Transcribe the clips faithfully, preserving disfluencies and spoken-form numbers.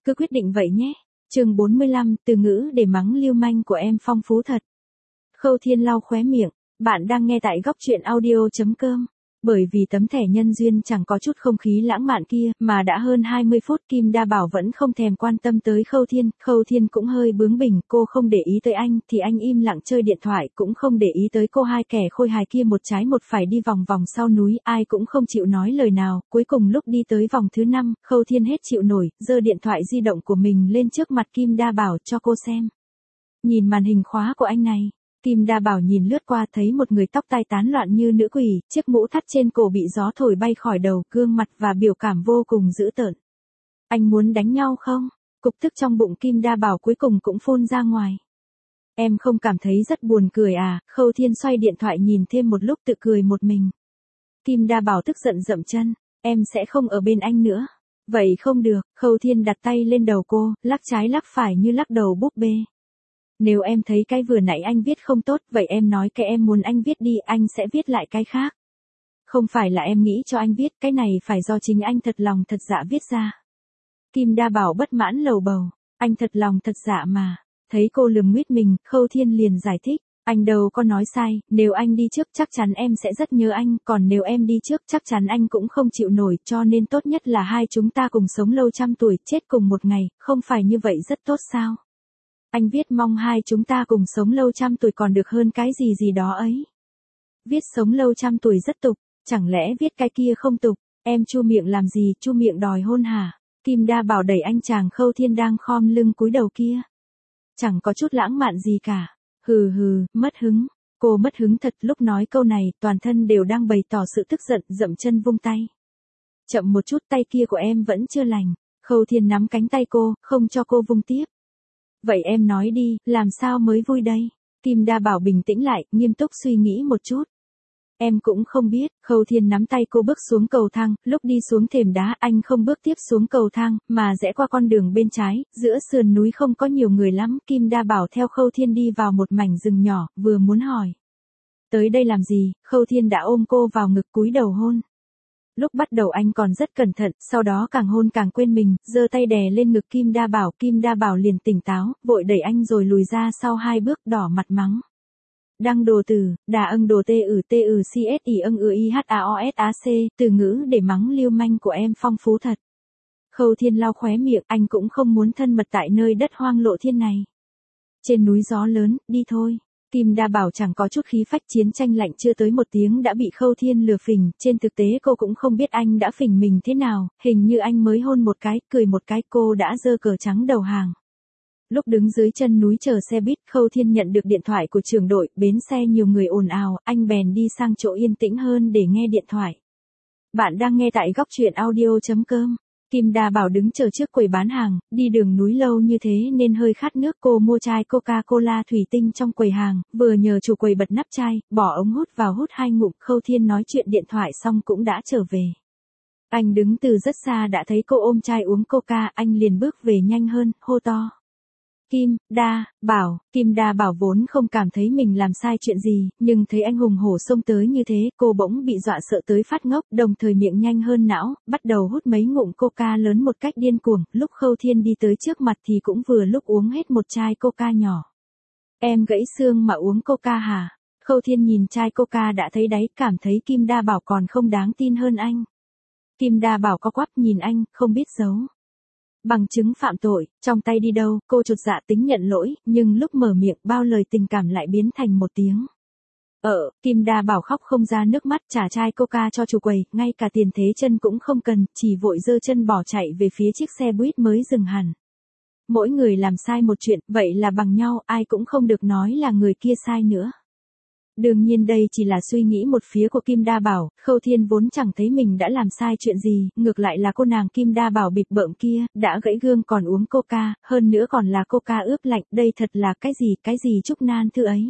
cứ quyết định vậy nhé. Chương bốn mươi lăm, từ ngữ để mắng lưu manh của em phong phú thật. Khâu Thiên lau khóe miệng, bạn đang nghe tại góc truyện audio chấm com. Bởi vì tấm thẻ nhân duyên chẳng có chút không khí lãng mạn kia, mà đã hơn hai mươi phút Kim Đa Bảo vẫn không thèm quan tâm tới Khâu Thiên, Khâu Thiên cũng hơi bướng bỉnh, cô không để ý tới anh, thì anh im lặng chơi điện thoại, cũng không để ý tới cô hai kẻ khôi hài kia một trái một phải đi vòng vòng sau núi, ai cũng không chịu nói lời nào, cuối cùng lúc đi tới vòng thứ năm, Khâu Thiên hết chịu nổi, giơ điện thoại di động của mình lên trước mặt Kim Đa Bảo cho cô xem. Nhìn màn hình khóa của anh này. Kim Đa Bảo nhìn lướt qua thấy một người tóc tai tán loạn như nữ quỷ, chiếc mũ thắt trên cổ bị gió thổi bay khỏi đầu, gương mặt và biểu cảm vô cùng dữ tợn. Anh muốn đánh nhau không? Cục tức trong bụng Kim Đa Bảo cuối cùng cũng phun ra ngoài. Em không cảm thấy rất buồn cười à? Khâu Thiên xoay điện thoại nhìn thêm một lúc tự cười một mình. Kim Đa Bảo tức giận dậm chân, em sẽ không ở bên anh nữa. Vậy không được, Khâu Thiên đặt tay lên đầu cô, lắc trái lắc phải như lắc đầu búp bê. Nếu em thấy cái vừa nãy anh viết không tốt, vậy em nói cái em muốn anh viết đi, anh sẽ viết lại cái khác. Không phải là em nghĩ cho anh viết, cái này phải do chính anh thật lòng thật dạ viết ra. Kim Đa Bảo bất mãn lầu bầu, anh thật lòng thật dạ mà. Thấy cô lườm nguyết mình, Khâu Thiên liền giải thích, anh đâu có nói sai, nếu anh đi trước chắc chắn em sẽ rất nhớ anh, còn nếu em đi trước chắc chắn anh cũng không chịu nổi, cho nên tốt nhất là hai chúng ta cùng sống lâu trăm tuổi, chết cùng một ngày, không phải như vậy rất tốt sao? Anh viết mong hai chúng ta cùng sống lâu trăm tuổi còn được hơn cái gì gì đó ấy. Viết sống lâu trăm tuổi rất tục, chẳng lẽ viết cái kia không tục, em chu miệng làm gì, chu miệng đòi hôn hả? Kim Đa Bảo đẩy anh chàng Khâu Thiên đang khom lưng cúi đầu kia. Chẳng có chút lãng mạn gì cả. Hừ hừ, mất hứng. Cô mất hứng thật, lúc nói câu này, toàn thân đều đang bày tỏ sự tức giận, dậm chân vung tay. Chậm một chút, tay kia của em vẫn chưa lành. Khâu Thiên nắm cánh tay cô, không cho cô vung tiếp. Vậy em nói đi, làm sao mới vui đây? Kim Đa Bảo bình tĩnh lại, nghiêm túc suy nghĩ một chút. Em cũng không biết, Khâu Thiên nắm tay cô bước xuống cầu thang, lúc đi xuống thềm đá anh không bước tiếp xuống cầu thang, mà rẽ qua con đường bên trái, giữa sườn núi không có nhiều người lắm, Kim Đa Bảo theo Khâu Thiên đi vào một mảnh rừng nhỏ, vừa muốn hỏi. Tới đây làm gì, Khâu Thiên đã ôm cô vào ngực cúi đầu hôn. Lúc bắt đầu anh còn rất cẩn thận, sau đó càng hôn càng quên mình, giơ tay đè lên ngực Kim Đa Bảo, Kim Đa Bảo liền tỉnh táo, vội đẩy anh rồi lùi ra sau hai bước, đỏ mặt mắng. Đăng đồ từ, đà âng đồ tê ử tê ử cs y âng ư i h a o s a c, từ ngữ để mắng lưu manh của em phong phú thật. Khâu Thiên lau khóe miệng, anh cũng không muốn thân mật tại nơi đất hoang lộ thiên này. Trên núi gió lớn, đi thôi. Kim Đa Bảo chẳng có chút khí phách, chiến tranh lạnh chưa tới một tiếng đã bị Khâu Thiên lừa phình, trên thực tế cô cũng không biết anh đã phình mình thế nào, hình như anh mới hôn một cái, cười một cái, cô đã giơ cờ trắng đầu hàng. Lúc đứng dưới chân núi chờ xe buýt, Khâu Thiên nhận được điện thoại của trưởng đội, bến xe nhiều người ồn ào, anh bèn đi sang chỗ yên tĩnh hơn để nghe điện thoại. Bạn đang nghe tại góc truyện audio chấm com. Kim Đa Bảo đứng chờ trước quầy bán hàng, đi đường núi lâu như thế nên hơi khát nước, cô mua chai Coca-Cola thủy tinh trong quầy hàng, vừa nhờ chủ quầy bật nắp chai, bỏ ống hút vào hút hai ngụm, Khâu Thiên nói chuyện điện thoại xong cũng đã trở về. Anh đứng từ rất xa đã thấy cô ôm chai uống Coca, anh liền bước về nhanh hơn, hô to. Kim Đa Bảo, Kim Đa Bảo vốn không cảm thấy mình làm sai chuyện gì, nhưng thấy anh hùng hổ xông tới như thế, cô bỗng bị dọa sợ tới phát ngốc, đồng thời miệng nhanh hơn não, bắt đầu hút mấy ngụm Coca lớn một cách điên cuồng, lúc Khâu Thiên đi tới trước mặt thì cũng vừa lúc uống hết một chai Coca nhỏ. Em gãy xương mà uống Coca hả? Khâu Thiên nhìn chai Coca đã thấy đáy, cảm thấy Kim Đa Bảo còn không đáng tin hơn anh. Kim Đa Bảo co quắp nhìn anh, không biết giấu. Bằng chứng phạm tội, trong tay đi đâu, cô chột dạ tính nhận lỗi, nhưng lúc mở miệng bao lời tình cảm lại biến thành một tiếng. Ờ, Kim Đa Bảo khóc không ra nước mắt, trả chai Coca cho chủ quầy, ngay cả tiền thế chân cũng không cần, chỉ vội giơ chân bỏ chạy về phía chiếc xe buýt mới dừng hẳn. Mỗi người làm sai một chuyện, vậy là bằng nhau, ai cũng không được nói là người kia sai nữa. Đương nhiên đây chỉ là suy nghĩ một phía của Kim Đa Bảo, Khâu Thiên vốn chẳng thấy mình đã làm sai chuyện gì, ngược lại là cô nàng Kim Đa Bảo bịp bợm kia, đã gãy gương còn uống Coca, hơn nữa còn là Coca ướp lạnh, đây thật là cái gì, cái gì chúc nan thư ấy.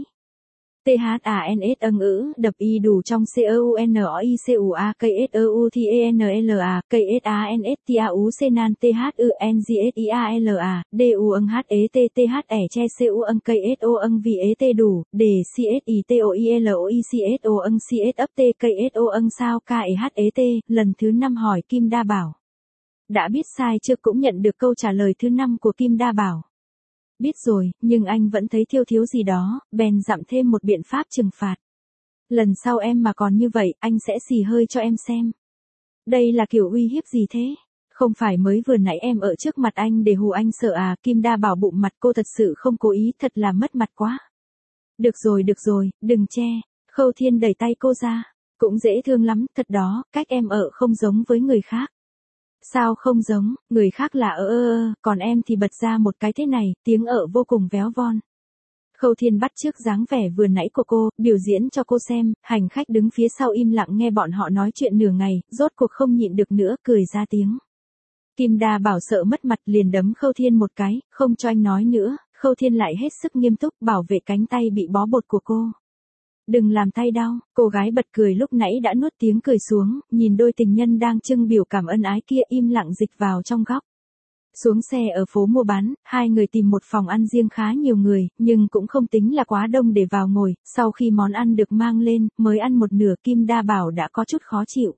T H A N S âng ữ, đập y đủ trong C E U N O I C U A K S E U T E N L A, K S A N S T A U C nan T H U N G S I A L A, D U âng H E T T H E che C U âng K S O âng V E T đủ, để C S I T O I L O I C S O âng C S ấp T K S O âng sao K E H E T, lần thứ năm hỏi Kim Đa Bảo. Đã biết sai chưa cũng nhận được câu trả lời thứ năm của Kim Đa Bảo. Biết rồi, nhưng anh vẫn thấy thiếu thiếu gì đó, bèn dặm thêm một biện pháp trừng phạt. Lần sau em mà còn như vậy, anh sẽ xì hơi cho em xem. Đây là kiểu uy hiếp gì thế? Không phải mới vừa nãy em ở trước mặt anh để hù anh sợ à? Kim Đa Bảo bụng mặt cô thật sự không cố ý, thật là mất mặt quá. Được rồi được rồi, đừng che. Khâu Thiên đẩy tay cô ra. Cũng dễ thương lắm, thật đó, cách em ở không giống với người khác. Sao không giống, người khác là ơ ơ ơ, còn em thì bật ra một cái thế này, tiếng ở vô cùng véo von. Khâu Thiên bắt chước dáng vẻ vừa nãy của cô, biểu diễn cho cô xem, hành khách đứng phía sau im lặng nghe bọn họ nói chuyện nửa ngày, rốt cuộc không nhịn được nữa, cười ra tiếng. Kim Đa Bảo sợ mất mặt liền đấm Khâu Thiên một cái, không cho anh nói nữa, Khâu Thiên lại hết sức nghiêm túc bảo vệ cánh tay bị bó bột của cô. Đừng làm tay đau, cô gái bật cười lúc nãy đã nuốt tiếng cười xuống, nhìn đôi tình nhân đang trưng biểu cảm ân ái kia im lặng dịch vào trong góc. Xuống xe ở phố mua bán, hai người tìm một phòng ăn riêng khá nhiều người, nhưng cũng không tính là quá đông để vào ngồi, sau khi món ăn được mang lên, mới ăn một nửa Kim Đa Bảo đã có chút khó chịu.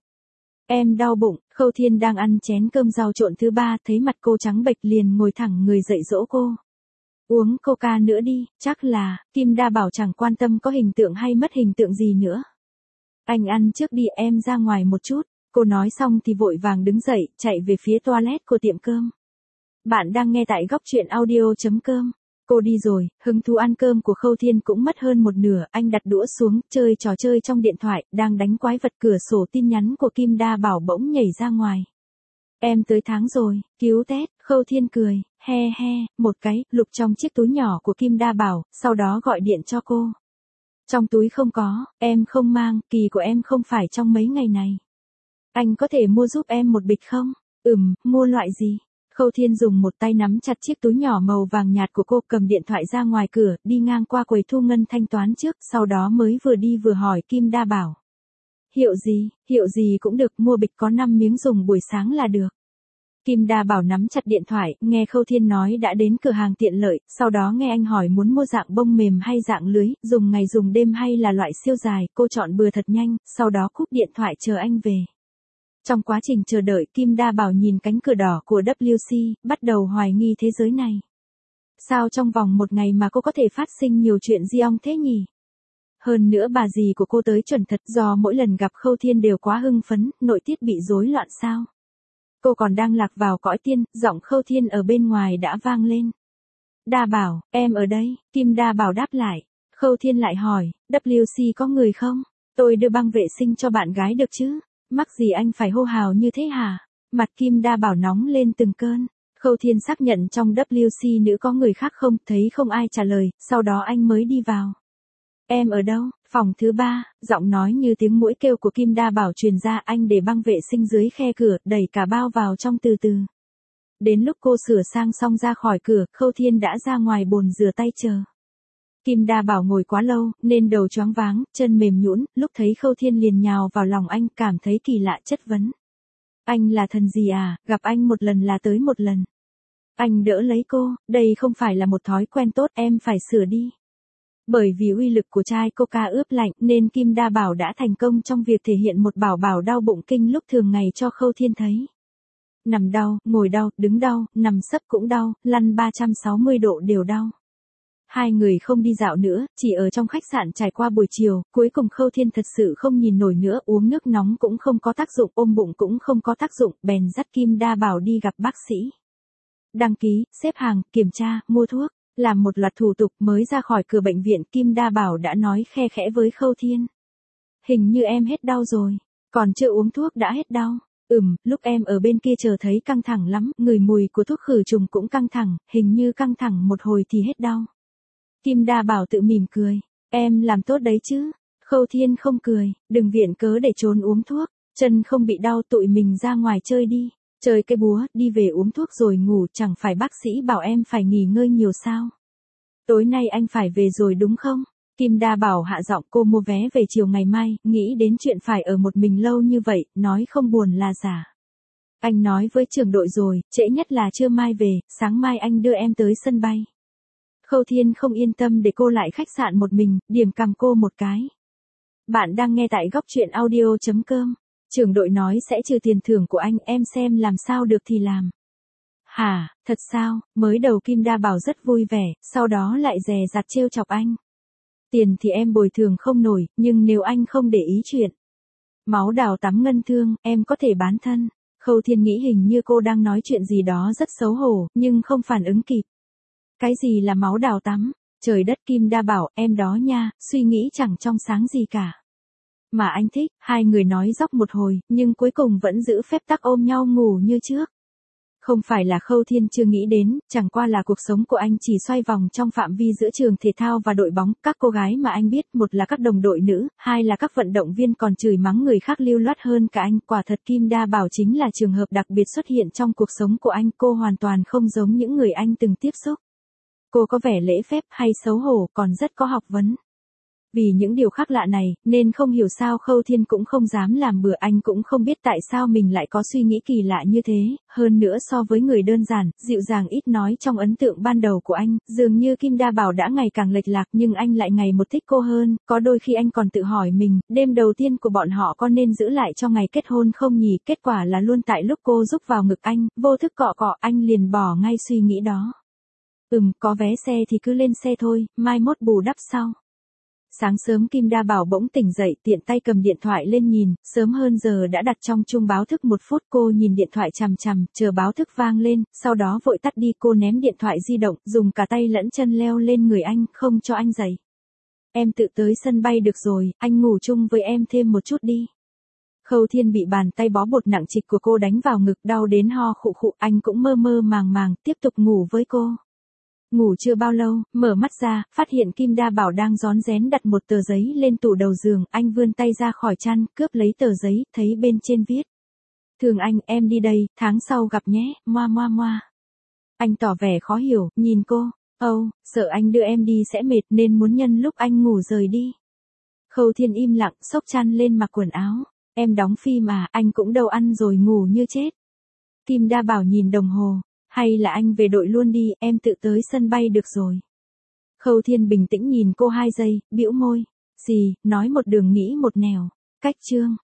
Em đau bụng, Khâu Thiên đang ăn chén cơm rau trộn thứ ba, thấy mặt cô trắng bệch liền ngồi thẳng người dậy dỗ cô. Uống coca nữa đi, chắc là, Kim Đa Bảo chẳng quan tâm có hình tượng hay mất hình tượng gì nữa. Anh ăn trước đi, em ra ngoài một chút, cô nói xong thì vội vàng đứng dậy, chạy về phía toilet của tiệm cơm. Bạn đang nghe tại góc truyện audio.com. Cô đi rồi, hứng thú ăn cơm của Khâu Thiên cũng mất hơn một nửa, anh đặt đũa xuống, chơi trò chơi trong điện thoại, đang đánh quái vật cửa sổ tin nhắn của Kim Đa Bảo bỗng nhảy ra ngoài. Em tới tháng rồi, cứu tét, Khâu Thiên cười, he he, một cái, lục trong chiếc túi nhỏ của Kim Đa Bảo, sau đó gọi điện cho cô. Trong túi không có, em không mang, kỳ của em không phải trong mấy ngày này. Anh có thể mua giúp em một bịch không? Ừm, mua loại gì? Khâu Thiên dùng một tay nắm chặt chiếc túi nhỏ màu vàng nhạt của cô, cầm điện thoại ra ngoài cửa, đi ngang qua quầy thu ngân thanh toán trước, sau đó mới vừa đi vừa hỏi Kim Đa Bảo. Hiệu gì, hiệu gì cũng được, mua bịch có năm miếng dùng buổi sáng là được. Kim Đa Bảo nắm chặt điện thoại, nghe Khâu Thiên nói đã đến cửa hàng tiện lợi, sau đó nghe anh hỏi muốn mua dạng bông mềm hay dạng lưới, dùng ngày dùng đêm hay là loại siêu dài, cô chọn bừa thật nhanh, sau đó cúp điện thoại chờ anh về. Trong quá trình chờ đợi, Kim Đa Bảo nhìn cánh cửa đỏ của W C, bắt đầu hoài nghi thế giới này. Sao trong vòng một ngày mà cô có thể phát sinh nhiều chuyện di ong thế nhỉ? Hơn nữa bà dì của cô tới chuẩn thật, do mỗi lần gặp Khâu Thiên đều quá hưng phấn, nội tiết bị rối loạn sao? Cô còn đang lạc vào cõi tiên, giọng Khâu Thiên ở bên ngoài đã vang lên. Đa Bảo, em ở đây, Kim Đa Bảo đáp lại. Khâu Thiên lại hỏi, W C có người không? Tôi đưa băng vệ sinh cho bạn gái được chứ? Mắc gì anh phải hô hào như thế hả? Mặt Kim Đa Bảo nóng lên từng cơn. Khâu Thiên xác nhận trong W C nữ có người khác không, thấy không ai trả lời, sau đó anh mới đi vào. Em ở đâu? Phòng thứ ba, giọng nói như tiếng muỗi kêu của Kim Đa Bảo truyền ra, anh để băng vệ sinh dưới khe cửa, đẩy cả bao vào trong từ từ. Đến lúc cô sửa sang xong ra khỏi cửa, Khâu Thiên đã ra ngoài bồn rửa tay chờ. Kim Đa Bảo ngồi quá lâu, nên đầu choáng váng, chân mềm nhũn, lúc thấy Khâu Thiên liền nhào vào lòng anh, cảm thấy kỳ lạ chất vấn. Anh là thần gì à, gặp anh một lần là tới một lần. Anh đỡ lấy cô, đây không phải là một thói quen tốt, em phải sửa đi. Bởi vì uy lực của chai coca ướp lạnh nên Kim Đa Bảo đã thành công trong việc thể hiện một bảo bảo đau bụng kinh lúc thường ngày cho Khâu Thiên thấy. Nằm đau, ngồi đau, đứng đau, nằm sấp cũng đau, lăn ba trăm sáu mươi độ đều đau. Hai người không đi dạo nữa, chỉ ở trong khách sạn trải qua buổi chiều, cuối cùng Khâu Thiên thật sự không nhìn nổi nữa, uống nước nóng cũng không có tác dụng, ôm bụng cũng không có tác dụng, bèn dắt Kim Đa Bảo đi gặp bác sĩ. Đăng ký, xếp hàng, kiểm tra, mua thuốc, làm một loạt thủ tục mới ra khỏi cửa bệnh viện, Kim Đa Bảo đã nói khe khẽ với Khâu Thiên. Hình như em hết đau rồi, còn chưa uống thuốc đã hết đau. Ừm, lúc em ở bên kia chờ thấy căng thẳng lắm, ngửi mùi của thuốc khử trùng cũng căng thẳng, hình như căng thẳng một hồi thì hết đau. Kim Đa Bảo tự mỉm cười, em làm tốt đấy chứ. Khâu Thiên không cười, đừng viện cớ để trốn uống thuốc, chân không bị đau tụi mình ra ngoài chơi đi, chơi cái búa, đi về uống thuốc rồi ngủ, chẳng phải bác sĩ bảo em phải nghỉ ngơi nhiều sao. Tối nay anh phải về rồi đúng không? Kim Đa Bảo hạ giọng, cô mua vé về chiều ngày mai, nghĩ đến chuyện phải ở một mình lâu như vậy, nói không buồn là giả. Anh nói với trưởng đội rồi, trễ nhất là trưa mai về, sáng mai anh đưa em tới sân bay. Khâu Thiên không yên tâm để cô lại khách sạn một mình, điểm cằm cô một cái. Bạn đang nghe tại góc truyện audio.com. Trưởng đội nói sẽ trừ tiền thưởng của anh, em xem làm sao được thì làm. Hả, thật sao? Mới đầu Kim Đa Bảo rất vui vẻ, sau đó lại dè dặt trêu chọc anh. Tiền thì em bồi thường không nổi, nhưng nếu anh không để ý chuyện máu đào tắm ngân thương, em có thể bán thân. Khâu Thiên nghĩ hình như cô đang nói chuyện gì đó rất xấu hổ, nhưng không phản ứng kịp. Cái gì là máu đào tắm? Trời đất, Kim Đa Bảo, em đó nha, suy nghĩ chẳng trong sáng gì cả. Mà anh thích, hai người nói dóc một hồi, nhưng cuối cùng vẫn giữ phép tắc ôm nhau ngủ như trước. Không phải là Khâu Thiên chưa nghĩ đến, chẳng qua là cuộc sống của anh chỉ xoay vòng trong phạm vi giữa trường thể thao và đội bóng. Các cô gái mà anh biết, một là các đồng đội nữ, hai là các vận động viên còn chửi mắng người khác lưu loát hơn cả anh. Quả thật Kim Đa Bảo chính là trường hợp đặc biệt xuất hiện trong cuộc sống của anh. Cô hoàn toàn không giống những người anh từng tiếp xúc. Cô có vẻ lễ phép hay xấu hổ, còn rất có học vấn. Vì những điều khác lạ này, nên không hiểu sao Khâu Thiên cũng không dám làm bừa, anh cũng không biết tại sao mình lại có suy nghĩ kỳ lạ như thế, hơn nữa so với người đơn giản, dịu dàng ít nói trong ấn tượng ban đầu của anh, dường như Kim Đa Bảo đã ngày càng lệch lạc nhưng anh lại ngày một thích cô hơn, có đôi khi anh còn tự hỏi mình, đêm đầu tiên của bọn họ có nên giữ lại cho ngày kết hôn không nhỉ, kết quả là luôn tại lúc cô rúc vào ngực anh, vô thức cọ cọ, anh liền bỏ ngay suy nghĩ đó. Ừm, có vé xe thì cứ lên xe thôi, mai mốt bù đắp sau. Sáng sớm Kim Đa Bảo bỗng tỉnh dậy, tiện tay cầm điện thoại lên nhìn, sớm hơn giờ đã đặt trong chuông báo thức một phút. Cô nhìn điện thoại chằm chằm, chờ báo thức vang lên, sau đó vội tắt đi. Cô ném điện thoại di động, dùng cả tay lẫn chân leo lên người anh, không cho anh dậy. Em tự tới sân bay được rồi, anh ngủ chung với em thêm một chút đi. Khâu Thiên bị bàn tay bó bột nặng trịch của cô đánh vào ngực, đau đến ho khụ khụ, anh cũng mơ mơ màng màng, tiếp tục ngủ với cô. Ngủ chưa bao lâu, mở mắt ra, phát hiện Kim Đa Bảo đang rón rén đặt một tờ giấy lên tủ đầu giường, anh vươn tay ra khỏi chăn, cướp lấy tờ giấy, thấy bên trên viết. Thường anh, em đi đây, tháng sau gặp nhé, moa moa moa. Anh tỏ vẻ khó hiểu, nhìn cô, âu, oh, sợ anh đưa em đi sẽ mệt nên muốn nhân lúc anh ngủ rời đi. Khâu Thiên im lặng, xốc chăn lên mặc quần áo, em đóng phim à, anh cũng đâu ăn rồi ngủ như chết. Kim Đa Bảo nhìn đồng hồ. Hay là anh về đội luôn đi, em tự tới sân bay được rồi. Khâu Thiên bình tĩnh nhìn cô hai giây, bĩu môi. Gì, nói một đường nghĩ một nẻo. Cách chương.